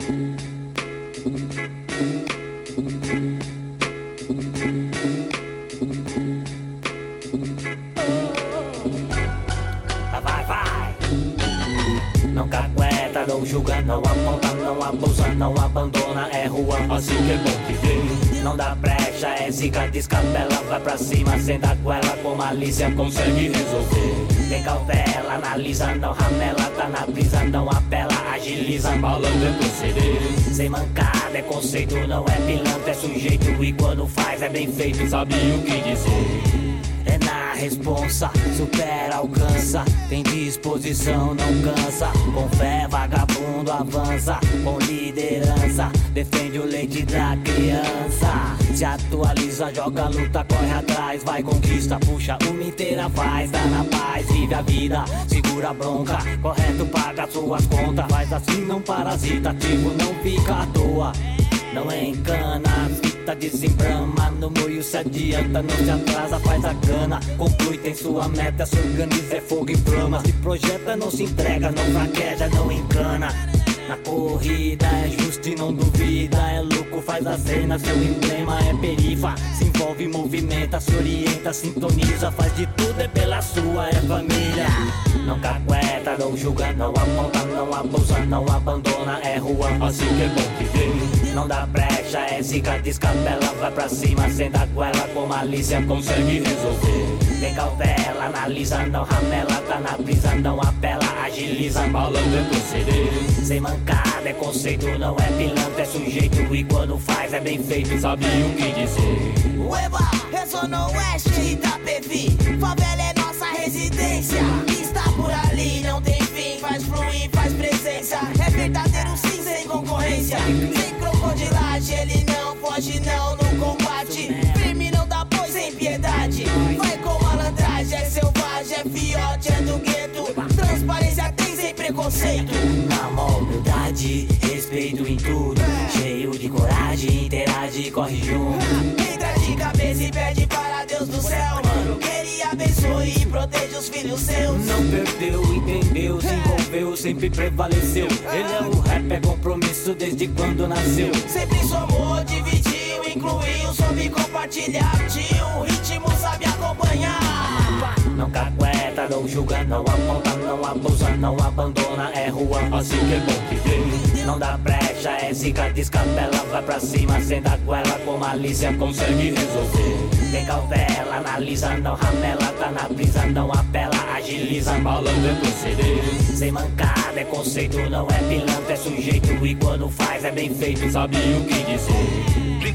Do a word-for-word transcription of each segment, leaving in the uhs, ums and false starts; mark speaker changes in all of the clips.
Speaker 1: Vai, vai. Não cagueta, não julga, não aponta, não abusa, não abandona, é rua, assim que é bom que vem. Não dá brecha, é zica, descabela, vai pra cima, sem dar goela, com malícia consegue resolver. Tem cautela, analisa, não ramela, tá na brisa, não apela, agiliza, malandro é proceder. Sem mancada, é conceito, não é pilantra, é sujeito, e quando faz é bem feito, sabe o que dizer. É na responsa, supera, alcança. Tem disposição, não cansa. Com fé, vagabundo avança. Com liderança, defende o leite da criança. Se atualiza, joga, luta, corre atrás. Vai, conquista, puxa, uma inteira faz. Dá na paz, vive a vida, segura a bronca. Correto, paga suas contas. Faz assim, não parasita, ativo, não fica à toa. Não é encana, fita desembrama. No moio se adianta, não se atrasa, faz a cana. Conclui, tem sua meta, se organiza, é fogo e flama. Se projeta, não se entrega, não fraqueja, não encana. Na corrida é justo e não duvida, é louco, faz a cena, seu emblema é perifa. Se envolve, movimenta, se orienta, sintoniza, faz de tudo, é pela sua, é família. Não cagueta, não julga, não aponta, não abusa, não abandona, é rua, assim que é bom que vem. Não dá brecha, é zica, descabela, vai pra cima, sem dar goela, com malícia consegue resolver. Tem cautela, analisa, não ramela, tá na brisa, não apela, agiliza, malandro é proceder. Sem mancada, é conceito, não é pilantra, é sujeito, e quando faz é bem feito, sabe o que dizer.
Speaker 2: Ueba, eu sou no oeste, Itapevi, favela é nossa residência. Está por ali, não tem fim, faz fluir, faz presença. É verdadeiro sim, sem concorrência. Sem crocodilagem, ele não foge não no combate. Firme não dá boi sem piedade. Vai com malandragem, é selvagem, é fiote, é do gueto. Transparência tem sem preconceito.
Speaker 1: Na maior humildade, respeito em tudo. Cheio de coragem, interage, corre junto.
Speaker 2: Entra de cabeça e pede para Deus do céu, mano. Que ele abençoe e proteja os filhos seus.
Speaker 1: Não perdeu, entendeu, se envolveu, sempre prevaleceu. Ele é o rap, é compromisso desde quando nasceu.
Speaker 2: Sempre somou, dividiu, incluiu, soube compartilhar. Tio, o ritmo sabe acompanhar.
Speaker 1: Não cagueta, não julga, não aponta, não abusa, não abandona, é rua, assim que é bom que vem. Não dá brecha, é zica, descabela, vai pra cima, sem dar goela, com malícia consegue resolver. Tem cautela, analisa, não ramela, tá na brisa, não apela, agiliza, malandro é proceder. Sem mancada, é conceito, não é pilantra, é sujeito, e quando faz é bem feito, sabe o que dizer.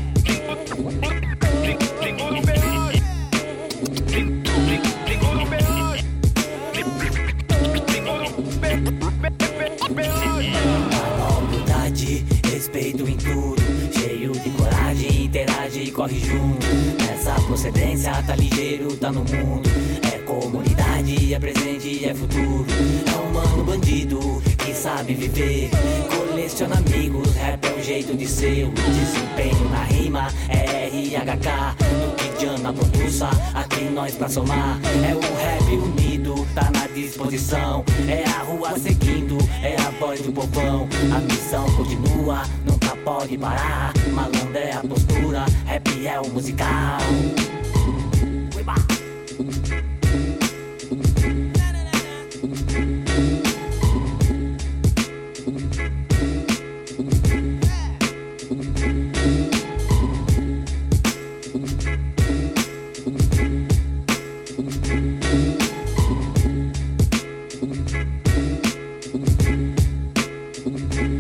Speaker 1: Respeito em tudo, cheio de coragem, interage e corre junto. Essa procedência tá ligeiro, tá no mundo. É comunidade, é presente, é futuro. É um mano bandido que sabe viver. Coleciona amigos, rap é um jeito de ser. O desempenho na rima é R H K. No que Jana produza, aqui nós pra somar. É o rap unido, tá na disposição. É a rua seguindo, é a voz do povão. A missão continua, nunca pode parar. Malandro é a postura, rap é o musical. Ueba.
Speaker 3: Thank you.